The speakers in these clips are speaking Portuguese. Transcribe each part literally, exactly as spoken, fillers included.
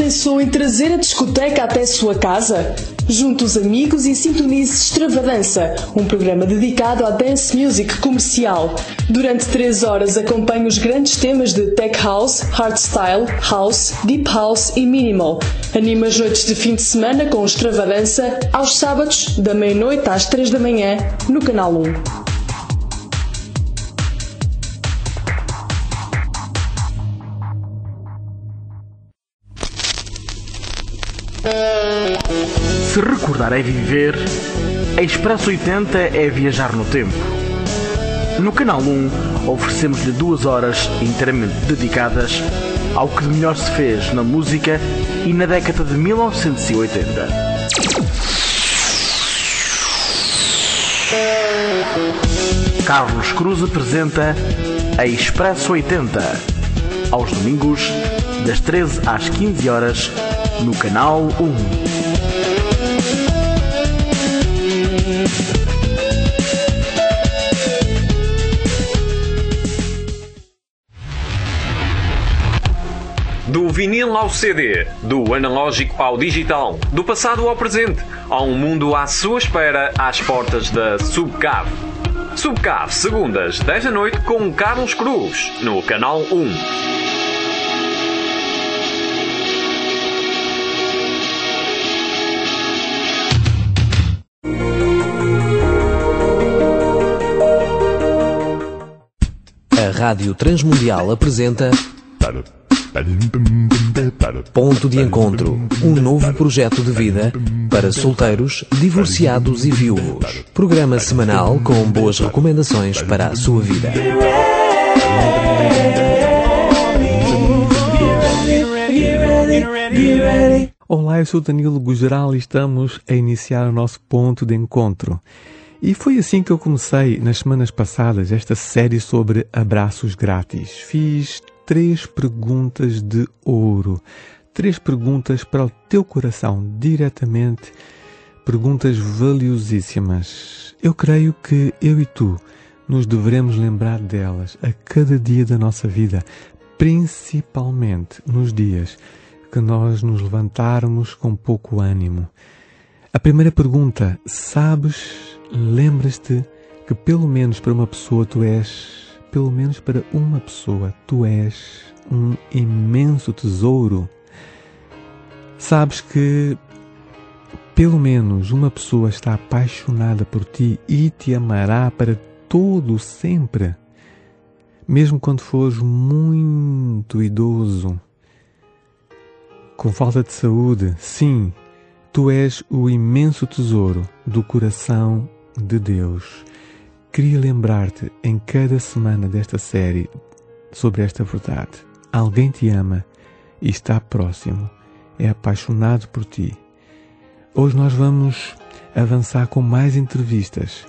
pensou em trazer a discoteca até sua casa? Junte os amigos e sintonize Extravadança, um programa dedicado à dance music comercial. Durante três horas acompanhe os grandes temas de Tech House, Hardstyle, House, Deep House e Minimal. Anima as noites de fim de semana com Extravadança aos sábados, da meia-noite às três da manhã, no Canal um. Se recordar é viver, a Expresso oitenta é viajar no tempo. No Canal um oferecemos-lhe duas horas inteiramente dedicadas ao que de melhor se fez na música e na década de mil novecentos e oitenta. Carlos Cruz apresenta a Expresso oitenta, aos domingos, das treze às quinze horas, no Canal um. Do vinil ao C D, do analógico ao digital, do passado ao presente, há um mundo à sua espera às portas da Subcave. Subcave, segundas, dez da noite, com Carlos Cruz, no Canal um. A Rádio Transmundial apresenta Ponto de Encontro, um novo projeto de vida para solteiros, divorciados e viúvos. Programa semanal com boas recomendações para a sua vida. Olá, eu sou Danilo Gugeral e estamos a iniciar o nosso Ponto de Encontro. E foi assim que eu comecei, nas semanas passadas, esta série sobre abraços grátis. Fiz três perguntas de ouro. Três perguntas para o teu coração, diretamente. Perguntas valiosíssimas. Eu creio que eu e tu nos devemos lembrar delas a cada dia da nossa vida, principalmente nos dias que nós nos levantarmos com pouco ânimo. A primeira pergunta, sabes... Lembras-te que pelo menos para uma pessoa tu és, pelo menos para uma pessoa, tu és um imenso tesouro? Sabes que pelo menos uma pessoa está apaixonada por ti e te amará para todo sempre? Mesmo quando fores muito idoso, com falta de saúde, sim, tu és o imenso tesouro do coração de Deus. Queria lembrar-te em cada semana desta série sobre esta verdade. Alguém te ama e está próximo, é apaixonado por ti. Hoje nós vamos avançar com mais entrevistas.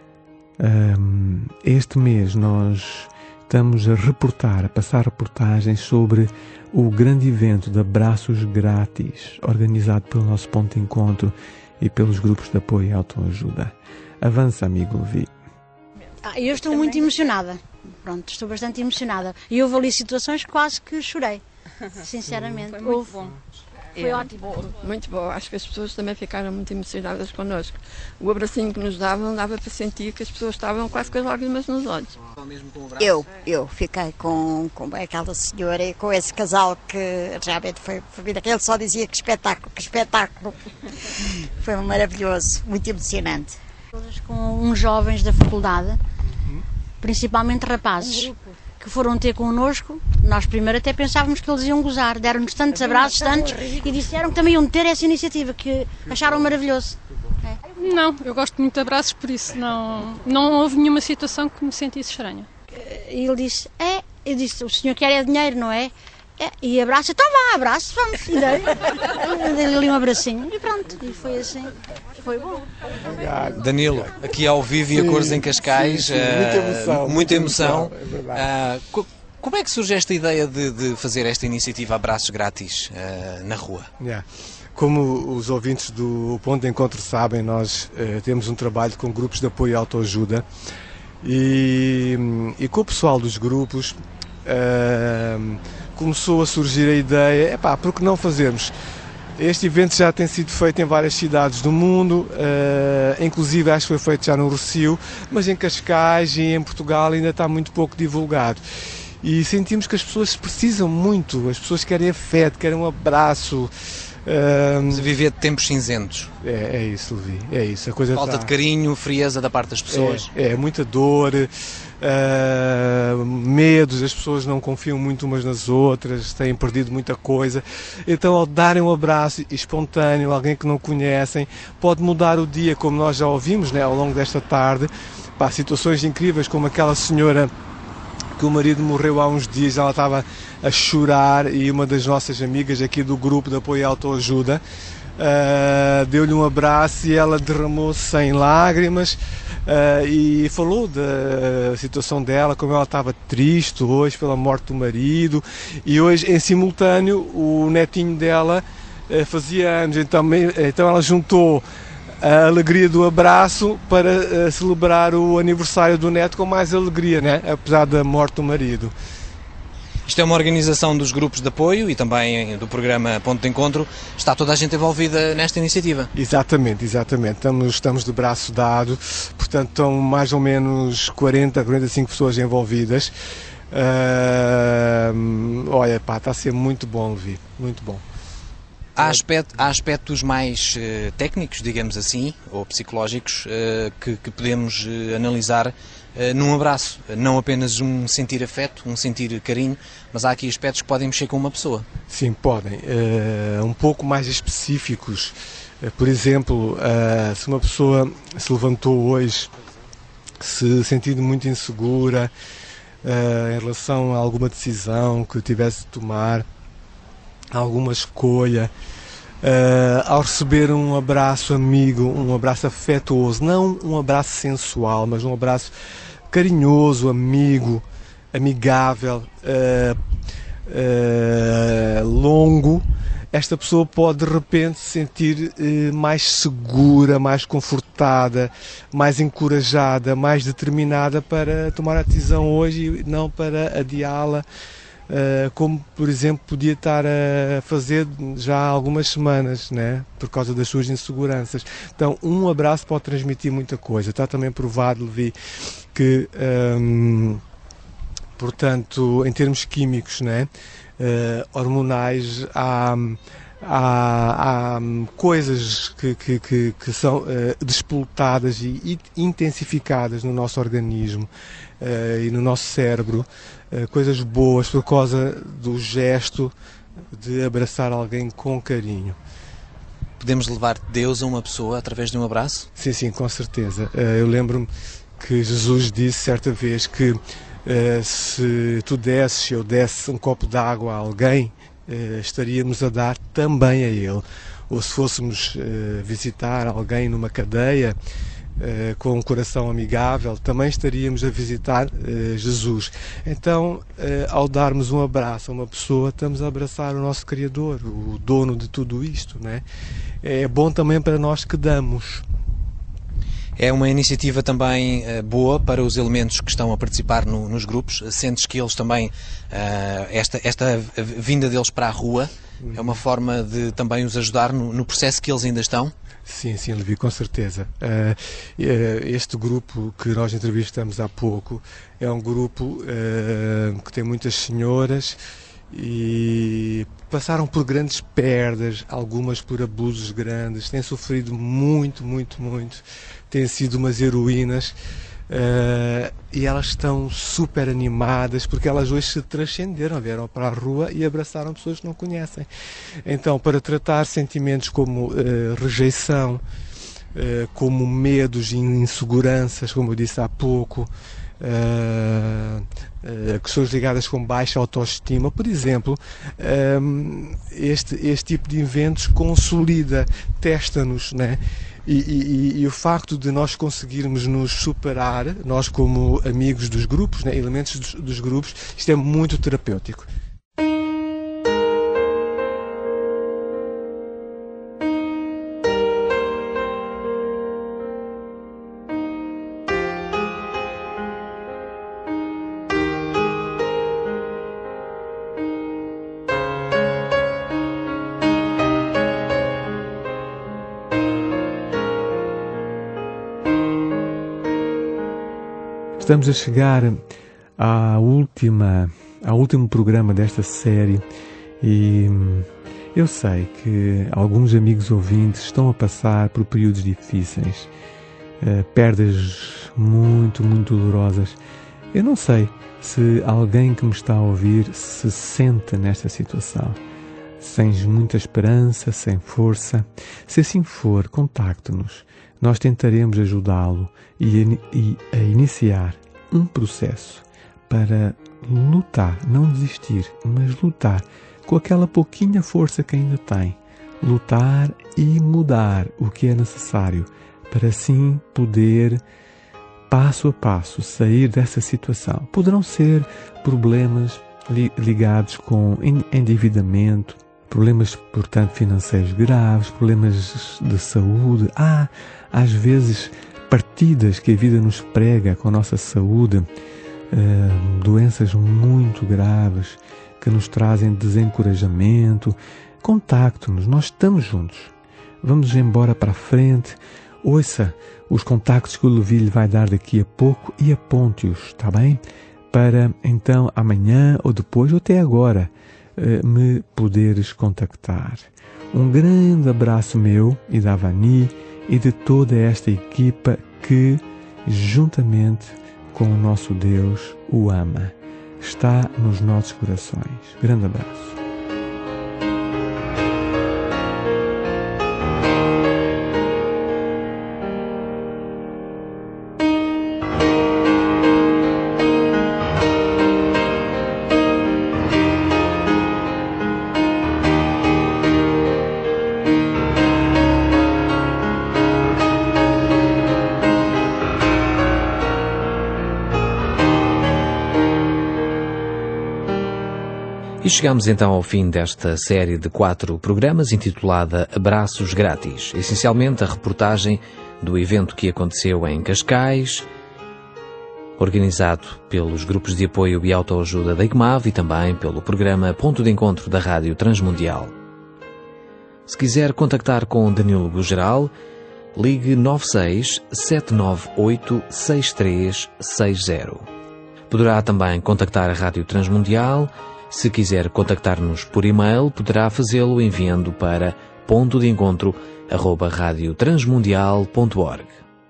Um, este mês nós estamos a reportar, a passar reportagens sobre o grande evento de abraços grátis, organizado pelo nosso Ponto de Encontro e pelos grupos de apoio e autoajuda. Avança, amigo Levi. Ah, eu estou muito emocionada. Pronto, estou bastante emocionada. E houve ali situações que quase que chorei. Sinceramente. Foi muito houve. bom. Foi é, ótimo. Muito bom. Acho que as pessoas também ficaram muito emocionadas connosco. O abracinho que nos davam dava para sentir que as pessoas estavam quase com as lágrimas nos olhos. Eu, eu fiquei com, com aquela senhora e com esse casal que realmente foi, foi vida que ele só dizia que espetáculo, que espetáculo. Foi maravilhoso, muito emocionante. Com uns jovens da faculdade, principalmente rapazes, que foram ter connosco. Nós primeiro até pensávamos que eles iam gozar, deram-nos tantos abraços, tantos, e disseram que também iam ter essa iniciativa, que acharam maravilhoso. É. Não, eu gosto muito de abraços, por isso não, não houve nenhuma situação que me sentisse estranha. E ele disse, é, eu disse, o senhor quer é dinheiro, não é? É, e abraça, então vá, abraço, vamos. E dei, dei ali um abracinho e pronto, e foi assim, foi bom. Danilo, aqui ao vivo e a cores em Cascais, sim, sim, muita emoção. Uh, muita emoção. É uh, co como é que surge esta ideia de, de fazer esta iniciativa Abraços Grátis uh, na rua? Yeah. Como os ouvintes do Ponto de Encontro sabem, nós uh, temos um trabalho com grupos de apoio e autoajuda e, e com o pessoal dos grupos uh, começou a surgir a ideia, epá, por que não fazermos? Este evento já tem sido feito em várias cidades do mundo, uh, inclusive acho que foi feito já no Rossio, mas em Cascais e em Portugal ainda está muito pouco divulgado. E sentimos que as pessoas precisam muito, as pessoas querem afeto, querem um abraço. Estamos a viver de tempos cinzentos. É, é isso, Levi, é isso. A coisa Falta tá... de carinho, frieza da parte das pessoas. É, é muita dor, uh, medos, as pessoas não confiam muito umas nas outras, têm perdido muita coisa. Então, ao darem um abraço espontâneo a alguém que não conhecem, pode mudar o dia, como nós já ouvimos, né, ao longo desta tarde. Pá, situações incríveis, como aquela senhora que o marido morreu há uns dias, ela estava a chorar e uma das nossas amigas aqui do grupo de apoio à autoajuda uh, deu-lhe um abraço e ela derramou-se em lágrimas uh, e falou da situação dela, como ela estava triste hoje pela morte do marido, e hoje em simultâneo o netinho dela uh, fazia anos, então, então ela juntou a alegria do abraço para uh, celebrar o aniversário do neto com mais alegria, né? Apesar da morte do marido. Isto é uma organização dos grupos de apoio e também do programa Ponto de Encontro. Está toda a gente envolvida nesta iniciativa? Exatamente, exatamente. Estamos, estamos de braço dado, portanto estão mais ou menos quarenta, quarenta e cinco pessoas envolvidas. Uh, olha, pá, está a ser muito bom, Levi, muito bom. Há, aspect, há aspectos mais uh, técnicos, digamos assim, ou psicológicos, uh, que, que podemos uh, analisar uh, num abraço. Não apenas um sentir afeto, um sentir carinho, mas há aqui aspectos que podem mexer com uma pessoa. Sim, podem. Uh, um pouco mais específicos. Uh, por exemplo, uh, se uma pessoa se levantou hoje se sentindo muito insegura uh, em relação a alguma decisão que tivesse de tomar, alguma escolha, uh, ao receber um abraço amigo, um abraço afetuoso, não um abraço sensual, mas um abraço carinhoso, amigo, amigável, uh, uh, longo, esta pessoa pode de repente se sentir uh, mais segura, mais confortada, mais encorajada, mais determinada para tomar a decisão hoje e não para adiá-la, Uh, como por exemplo podia estar a fazer já há algumas semanas, né? Por causa das suas inseguranças. Então um abraço pode transmitir muita coisa. Está também provado, Levi, que um, portanto em termos químicos, né? uh, hormonais, há, há, há coisas que, que, que, que são uh, despoletadas e intensificadas no nosso organismo uh, e no nosso cérebro, uh, coisas boas por causa do gesto de abraçar alguém com carinho. Podemos levar Deus a uma pessoa através de um abraço? Sim, sim, com certeza. Uh, eu lembro-me que Jesus disse certa vez que uh, se tu desses, eu desse um copo de água a alguém, Uh, estaríamos a dar também a ele. Ou se fôssemos uh, visitar alguém numa cadeia uh, com um coração amigável, também estaríamos a visitar uh, Jesus. Então, uh, ao darmos um abraço a uma pessoa, estamos a abraçar o nosso Criador, o dono de tudo isto, né? É bom também para nós que damos. É uma iniciativa também uh, boa para os elementos que estão a participar no, nos grupos. Sentes que eles também, uh, esta, esta vinda deles para a rua, uhum. é uma forma de também os ajudar no, no processo que eles ainda estão? Sim, sim, Levi, com certeza. Uh, uh, este grupo que nós entrevistamos há pouco é um grupo uh, que tem muitas senhoras e passaram por grandes perdas, algumas por abusos grandes, têm sofrido muito, muito, muito, têm sido umas heroínas, uh, e elas estão super animadas porque elas hoje se transcenderam, vieram para a rua e abraçaram pessoas que não conhecem. Então, para tratar sentimentos como uh, rejeição, uh, como medos e inseguranças, como eu disse há pouco, Uh, uh, questões ligadas com baixa autoestima, por exemplo, um, este, este tipo de eventos consolida, testa-nos, né? E, e, e o facto de nós conseguirmos nos superar, nós como amigos dos grupos, né? Elementos dos, dos grupos, isto é muito terapêutico. estamos a chegar à última, ao último programa desta série e eu sei que alguns amigos ouvintes estão a passar por períodos difíceis, uh, perdas muito, muito dolorosas. Eu não sei se alguém que me está a ouvir se sente nesta situação, sem muita esperança, sem força. Se assim for, contacte-nos. Nós tentaremos ajudá-lo e, e a iniciar um processo para lutar, não desistir, mas lutar com aquela pouquinha força que ainda tem. Lutar e mudar o que é necessário para assim poder, passo a passo, sair dessa situação. Poderão ser problemas li- ligados com endividamento, problemas, portanto, financeiros graves, problemas de saúde. Há, às vezes, partidas que a vida nos prega com a nossa saúde, uh, doenças muito graves que nos trazem desencorajamento. Contacte-nos, nós estamos juntos. Vamos embora para a frente. Ouça os contactos que o Levi lhe vai dar daqui a pouco e aponte-os, está bem? Para então amanhã ou depois ou até agora me poderes contactar. Um grande abraço meu e da Vani e de toda esta equipa que, juntamente com o nosso Deus, o ama. Está nos nossos corações. Grande abraço. E chegamos então ao fim desta série de quatro programas intitulada Abraços Grátis. Essencialmente a reportagem do evento que aconteceu em Cascais, organizado pelos grupos de apoio e autoajuda da I C M A V e também pelo programa Ponto de Encontro da Rádio Transmundial. Se quiser contactar com Danilo Gugeral, ligue nove seis sete nove oito seis três seis zero. Poderá também contactar a Rádio Transmundial. Se quiser contactar-nos por e-mail, poderá fazê-lo enviando para ponto de encontro arroba rádio transmundial ponto org.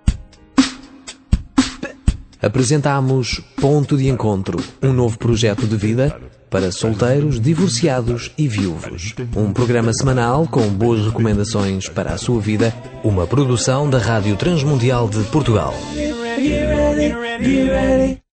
Apresentamos Ponto de Encontro, um novo projeto de vida para solteiros, divorciados e viúvos. Um programa semanal com boas recomendações para a sua vida, uma produção da Rádio Transmundial de Portugal.